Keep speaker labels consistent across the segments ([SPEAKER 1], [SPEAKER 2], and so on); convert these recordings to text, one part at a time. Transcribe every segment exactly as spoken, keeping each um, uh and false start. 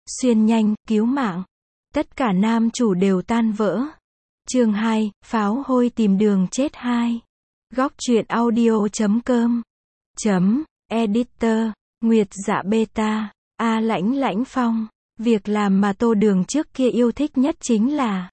[SPEAKER 1] xuyên nhanh, cứu mạng. Tất cả nam chủ đều tan vỡ. Chương hai, pháo hôi tìm đường chết hai. Góc truyện audio chấm com. Chấm, editor, Nguyệt Dạ Beta, A Lãnh Lãnh Phong. Việc làm mà Tô Đường trước kia yêu thích nhất chính là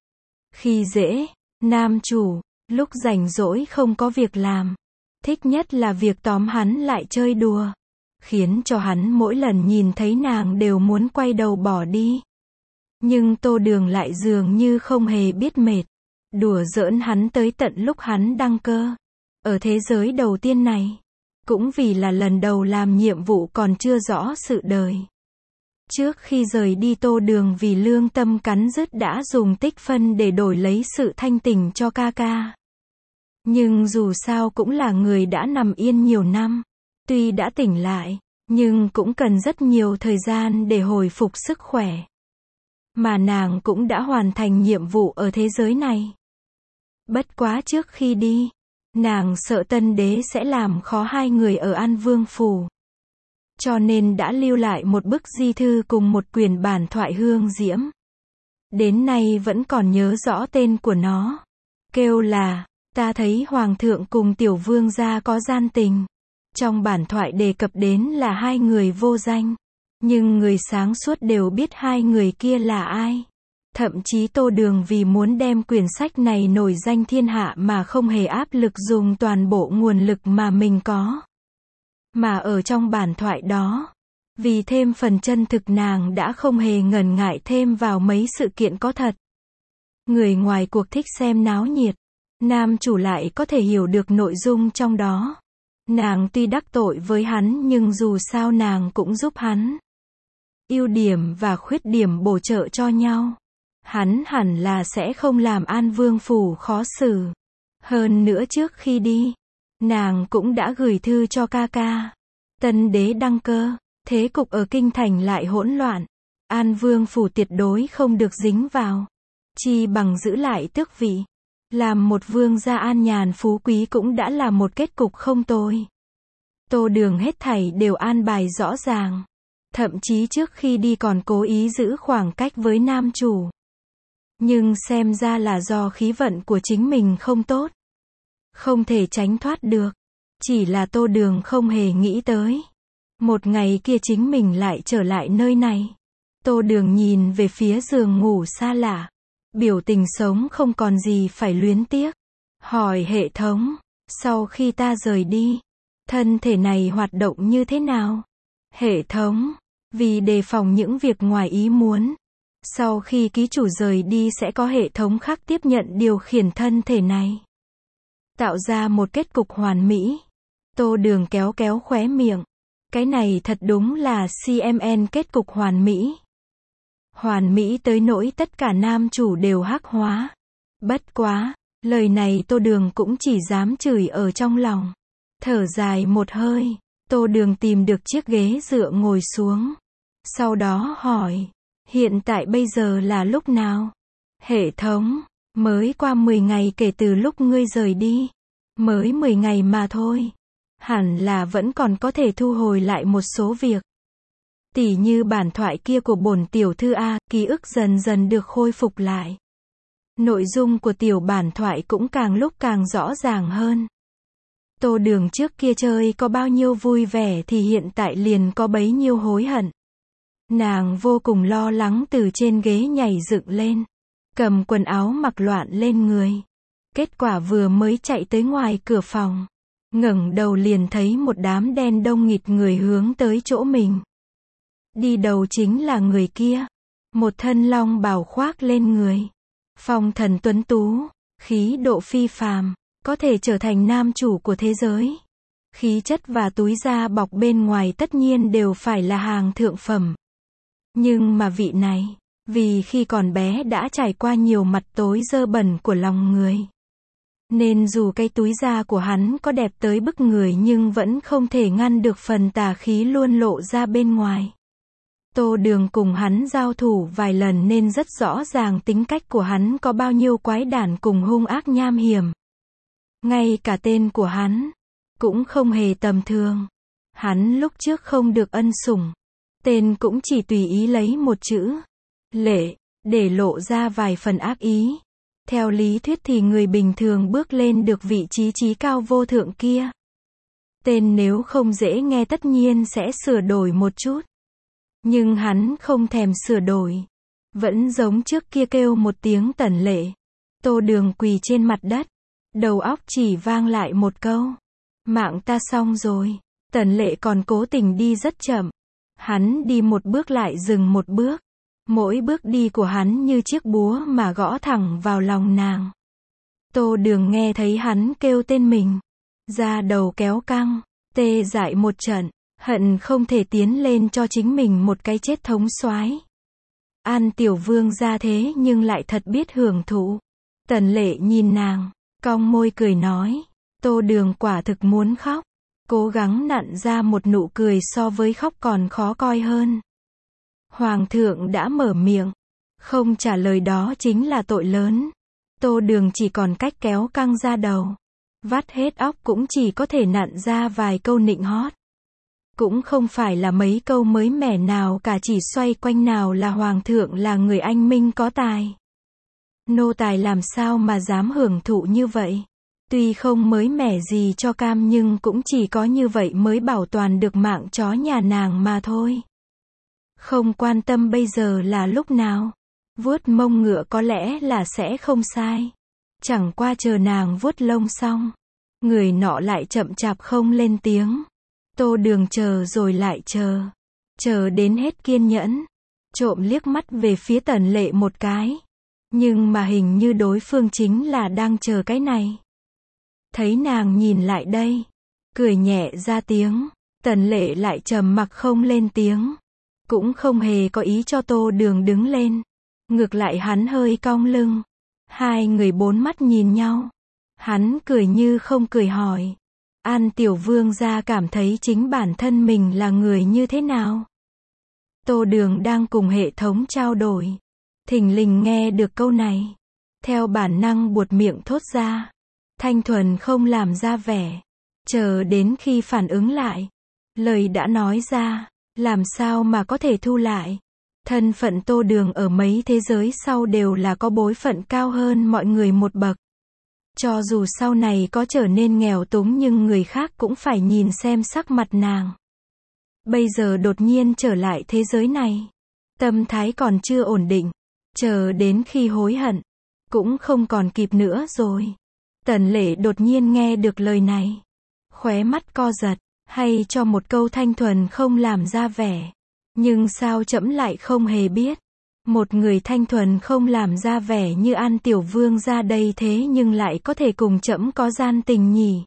[SPEAKER 1] khi dễ, nam chủ, lúc rảnh rỗi không có việc làm. Thích nhất là việc tóm hắn lại chơi đùa. Khiến cho hắn mỗi lần nhìn thấy nàng đều muốn quay đầu bỏ đi. Nhưng Tô Đường lại dường như không hề biết mệt. Đùa giỡn hắn tới tận lúc hắn đăng cơ. Ở thế giới đầu tiên này. Cũng vì là lần đầu làm nhiệm vụ còn chưa rõ sự đời. Trước khi rời đi Tô Đường vì lương tâm cắn rứt đã dùng tích phân để đổi lấy sự thanh tỉnh cho ca ca. Nhưng dù sao cũng là người đã nằm yên nhiều năm. Tuy đã tỉnh lại, nhưng cũng cần rất nhiều thời gian để hồi phục sức khỏe. Mà nàng cũng đã hoàn thành nhiệm vụ ở thế giới này. Bất quá trước khi đi, nàng sợ Tân Đế sẽ làm khó hai người ở An Vương Phủ. Cho nên đã lưu lại một bức di thư cùng một quyển bản thoại hương diễm. Đến nay vẫn còn nhớ rõ tên của nó. Kêu là, ta thấy Hoàng thượng cùng Tiểu Vương gia có gian tình. Trong bản thoại đề cập đến là hai người vô danh. Nhưng người sáng suốt đều biết hai người kia là ai. Thậm chí Tô Đường vì muốn đem quyển sách này nổi danh thiên hạ mà không hề áp lực dùng toàn bộ nguồn lực mà mình có. Mà ở trong bản thoại đó, vì thêm phần chân thực nàng đã không hề ngần ngại thêm vào mấy sự kiện có thật. Người ngoài cuộc thích xem náo nhiệt, nam chủ lại có thể hiểu được nội dung trong đó. Nàng tuy đắc tội với hắn nhưng dù sao nàng cũng giúp hắn. Ưu điểm và khuyết điểm bổ trợ cho nhau. Hắn hẳn là sẽ không làm An Vương Phủ khó xử. Hơn nữa trước khi đi, nàng cũng đã gửi thư cho ca ca. Tân Đế đăng cơ, thế cục ở kinh thành lại hỗn loạn. An Vương Phủ tuyệt đối không được dính vào. Chi bằng giữ lại tước vị. Làm một vương gia an nhàn phú quý cũng đã là một kết cục không tồi. Tô Đường hết thảy đều an bài rõ ràng. Thậm chí trước khi đi còn cố ý giữ khoảng cách với nam chủ. Nhưng xem ra là do khí vận của chính mình không tốt. Không thể tránh thoát được. Chỉ là Tô Đường không hề nghĩ tới. Một ngày kia chính mình lại trở lại nơi này. Tô Đường nhìn về phía giường ngủ xa lạ. Biểu tình sống không còn gì phải luyến tiếc. Hỏi hệ thống, sau khi ta rời đi, thân thể này hoạt động như thế nào? Hệ thống, vì đề phòng những việc ngoài ý muốn. Sau khi ký chủ rời đi sẽ có hệ thống khác tiếp nhận điều khiển thân thể này. Tạo ra một kết cục hoàn mỹ. Tô Đường kéo kéo khóe miệng. Cái này thật đúng là xê em en kết cục hoàn mỹ. Hoàn mỹ tới nỗi tất cả nam chủ đều hắc hóa. Bất quá, lời này Tô Đường cũng chỉ dám chửi ở trong lòng. Thở dài một hơi, Tô Đường tìm được chiếc ghế dựa ngồi xuống. Sau đó hỏi, hiện tại bây giờ là lúc nào? Hệ thống, mới qua mười ngày kể từ lúc ngươi rời đi. Mới mười ngày mà thôi. Hẳn là vẫn còn có thể thu hồi lại một số việc. Tỉ như bản thoại kia của bổn tiểu thư A, ký ức dần dần được khôi phục lại. Nội dung của tiểu bản thoại cũng càng lúc càng rõ ràng hơn. Tô Đường trước kia chơi có bao nhiêu vui vẻ thì hiện tại liền có bấy nhiêu hối hận. Nàng vô cùng lo lắng từ trên ghế nhảy dựng lên. Cầm quần áo mặc loạn lên người. Kết quả vừa mới chạy tới ngoài cửa phòng. Ngẩng đầu liền thấy một đám đen đông nghịt người hướng tới chỗ mình. Đi đầu chính là người kia. Một thân long bào khoác lên người. Phong thần tuấn tú, khí độ phi phàm, có thể trở thành nam chủ của thế giới. Khí chất và túi da bọc bên ngoài tất nhiên đều phải là hàng thượng phẩm. Nhưng mà vị này, vì khi còn bé đã trải qua nhiều mặt tối dơ bẩn của lòng người. Nên dù cái túi da của hắn có đẹp tới bức người nhưng vẫn không thể ngăn được phần tà khí luôn lộ ra bên ngoài. Tô Đường cùng hắn giao thủ vài lần nên rất rõ ràng tính cách của hắn có bao nhiêu quái đản cùng hung ác nham hiểm. Ngay cả tên của hắn cũng không hề tầm thường. Hắn lúc trước không được ân sủng, Tên cũng chỉ tùy ý lấy một chữ, Lệ, để lộ ra vài phần ác ý. Theo lý thuyết thì người bình thường bước lên được vị trí trí cao vô thượng kia. Tên nếu không dễ nghe tất nhiên sẽ sửa đổi một chút. Nhưng hắn không thèm sửa đổi. Vẫn giống trước kia kêu một tiếng Tần Lệ. Tô Đường quỳ trên mặt đất. Đầu óc chỉ vang lại một câu. Mạng ta xong rồi. Tần Lệ còn cố tình đi rất chậm. Hắn đi một bước lại dừng một bước. Mỗi bước đi của hắn như chiếc búa mà gõ thẳng vào lòng nàng. Tô Đường nghe thấy hắn kêu tên mình. Da đầu kéo căng, tê dại một trận, hận không thể tiến lên cho chính mình một cái chết thống soái. An Tiểu Vương ra thế nhưng lại thật biết hưởng thụ. Tần Lệ nhìn nàng, cong môi cười nói. Tô Đường quả thực muốn khóc. Cố gắng nặn ra một nụ cười so với khóc còn khó coi hơn. Hoàng thượng đã mở miệng. Không trả lời đó chính là tội lớn. Tô Đường chỉ còn cách kéo căng ra đầu. Vắt hết óc cũng chỉ có thể nặn ra vài câu nịnh hót. Cũng không phải là mấy câu mới mẻ nào cả, chỉ xoay quanh nào là hoàng thượng là người anh minh có tài. Nô tài làm sao mà dám hưởng thụ như vậy. Tuy không mới mẻ gì cho cam nhưng cũng chỉ có như vậy mới bảo toàn được mạng chó nhà nàng mà thôi. Không quan tâm bây giờ là lúc nào. Vuốt mông ngựa có lẽ là sẽ không sai. Chẳng qua chờ nàng vuốt lông xong. Người nọ lại chậm chạp không lên tiếng. Tô Đường chờ rồi lại chờ. Chờ đến hết kiên nhẫn. Trộm liếc mắt về phía Tần Lệ một cái. Nhưng mà hình như đối phương chính là đang chờ cái này. Thấy nàng nhìn lại đây. Cười nhẹ ra tiếng. Tần Lệ lại trầm mặc không lên tiếng. Cũng không hề có ý cho Tô Đường đứng lên. Ngược lại hắn hơi cong lưng. Hai người bốn mắt nhìn nhau. Hắn cười như không cười hỏi. An Tiểu Vương gia cảm thấy chính bản thân mình là người như thế nào? Tô Đường đang cùng hệ thống trao đổi. Thình lình nghe được câu này. Theo bản năng buột miệng thốt ra. Thanh thuần không làm ra vẻ. Chờ đến khi phản ứng lại. Lời đã nói ra. Làm sao mà có thể thu lại. Thân phận Tô Đường ở mấy thế giới sau đều là có bối phận cao hơn mọi người một bậc. Cho dù sau này có trở nên nghèo túng nhưng người khác cũng phải nhìn xem sắc mặt nàng. Bây giờ đột nhiên trở lại thế giới này. Tâm thái còn chưa ổn định. Chờ đến khi hối hận. Cũng không còn kịp nữa rồi. Tần Lệ đột nhiên nghe được lời này. Khóe mắt co giật. Hay cho một câu thanh thuần không làm ra vẻ. Nhưng sao trẫm lại không hề biết. Một người thanh thuần không làm ra vẻ như An Tiểu Vương ra đây thế nhưng lại có thể cùng trẫm có gian tình nhỉ.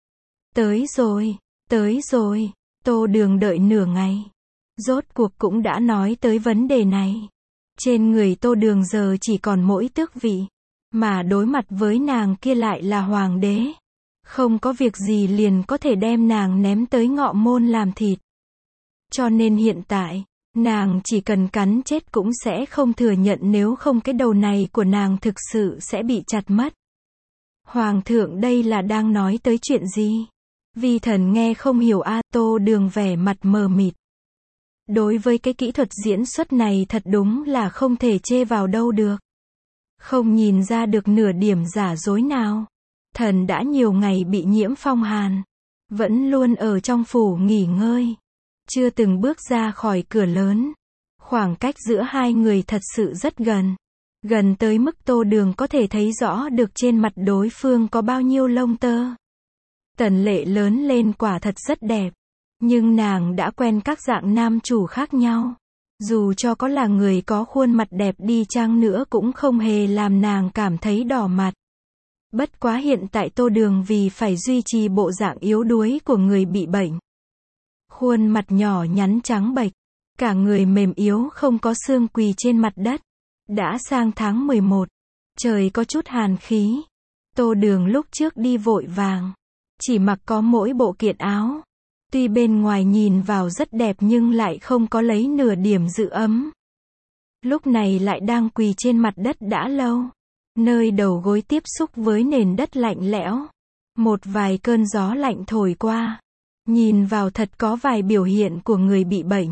[SPEAKER 1] Tới rồi, tới rồi. Tô Đường đợi nửa ngày. Rốt cuộc cũng đã nói tới vấn đề này. Trên người Tô Đường giờ chỉ còn mỗi tước vị. Mà đối mặt với nàng kia lại là hoàng đế. Không có việc gì liền có thể đem nàng ném tới ngọ môn làm thịt. Cho nên hiện tại, nàng chỉ cần cắn chết cũng sẽ không thừa nhận, nếu không cái đầu này của nàng thực sự sẽ bị chặt mất. Hoàng thượng đây là đang nói tới chuyện gì? Vi thần nghe không hiểu a. Tô Đường vẻ mặt mờ mịt. Đối với cái kỹ thuật diễn xuất này thật đúng là không thể chê vào đâu được. Không nhìn ra được nửa điểm giả dối nào. Thần đã nhiều ngày bị nhiễm phong hàn. Vẫn luôn ở trong phủ nghỉ ngơi. Chưa từng bước ra khỏi cửa lớn. Khoảng cách giữa hai người thật sự rất gần. Gần tới mức Tô Đường có thể thấy rõ được trên mặt đối phương có bao nhiêu lông tơ. Tần Lệ lớn lên quả thật rất đẹp. Nhưng nàng đã quen các dạng nam chủ khác nhau. Dù cho có là người có khuôn mặt đẹp đi chăng nữa cũng không hề làm nàng cảm thấy đỏ mặt. Bất quá hiện tại Tô Đường vì phải duy trì bộ dạng yếu đuối của người bị bệnh. Khuôn mặt nhỏ nhắn trắng bệch. Cả người mềm yếu không có xương, quỳ trên mặt đất. Đã sang tháng mười một. Trời có chút hàn khí. Tô Đường lúc trước đi vội vàng. Chỉ mặc có mỗi bộ kiện áo. Tuy bên ngoài nhìn vào rất đẹp nhưng lại không có lấy nửa điểm giữ ấm. Lúc này lại đang quỳ trên mặt đất đã lâu. Nơi đầu gối tiếp xúc với nền đất lạnh lẽo. Một vài cơn gió lạnh thổi qua. Nhìn vào thật có vài biểu hiện của người bị bệnh.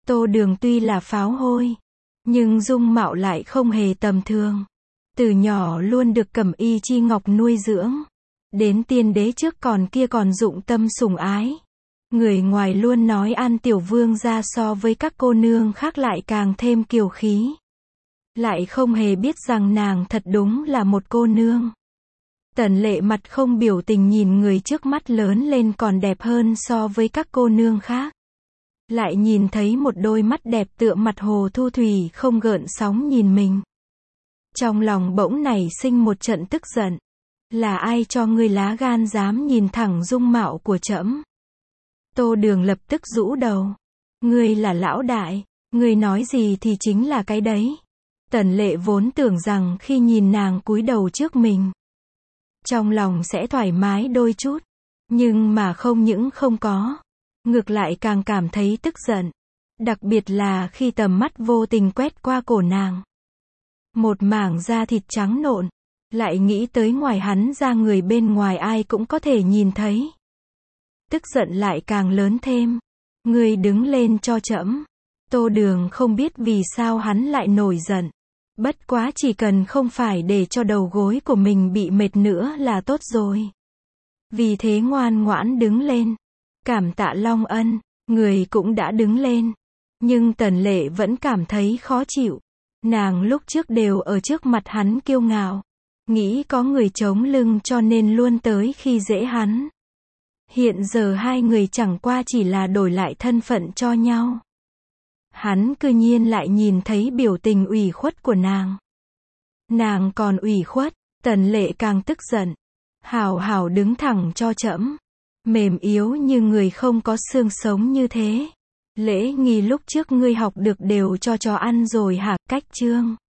[SPEAKER 1] Tô Đường tuy là pháo hôi, nhưng dung mạo lại không hề tầm thường. Từ nhỏ luôn được Cẩm Y Chi Ngọc nuôi dưỡng. Đến tiên đế trước còn kia còn dụng tâm sủng ái. Người ngoài luôn nói An Tiểu Vương gia so với các cô nương khác lại càng thêm kiều khí. Lại không hề biết rằng nàng thật đúng là một cô nương. Tần Lệ mặt không biểu tình nhìn người trước mắt lớn lên còn đẹp hơn so với các cô nương khác. Lại nhìn thấy một đôi mắt đẹp tựa mặt hồ thu thủy không gợn sóng nhìn mình. Trong lòng bỗng nảy sinh một trận tức giận. Là ai cho ngươi lá gan dám nhìn thẳng dung mạo của trẫm? Tô Đường lập tức rũ đầu. Ngươi là lão đại, ngươi nói gì thì chính là cái đấy. Tần Lệ vốn tưởng rằng khi nhìn nàng cúi đầu trước mình, trong lòng sẽ thoải mái đôi chút. Nhưng mà không những không có, ngược lại càng cảm thấy tức giận. Đặc biệt là khi tầm mắt vô tình quét qua cổ nàng. Một mảng da thịt trắng nộn. Lại nghĩ tới ngoài hắn ra người bên ngoài ai cũng có thể nhìn thấy. Tức giận lại càng lớn thêm. Ngươi đứng lên cho trẫm. Tô Đường không biết vì sao hắn lại nổi giận. Bất quá chỉ cần không phải để cho đầu gối của mình bị mệt nữa là tốt rồi. Vì thế ngoan ngoãn đứng lên. Cảm tạ Long Ân, người cũng đã đứng lên. Nhưng Tần Lệ vẫn cảm thấy khó chịu. Nàng lúc trước đều ở trước mặt hắn kiêu ngạo. Nghĩ có người chống lưng cho nên luôn tới khi dễ hắn. Hiện giờ hai người chẳng qua chỉ là đổi lại thân phận cho nhau. Hắn cư nhiên lại nhìn thấy biểu tình ủy khuất của nàng. Nàng còn ủy khuất, Tần Lệ càng tức giận. Hảo hảo đứng thẳng cho trẫm. Mềm yếu như người không có xương sống như thế. Lễ nghi lúc trước ngươi học được đều cho chó ăn rồi hả? Cách chương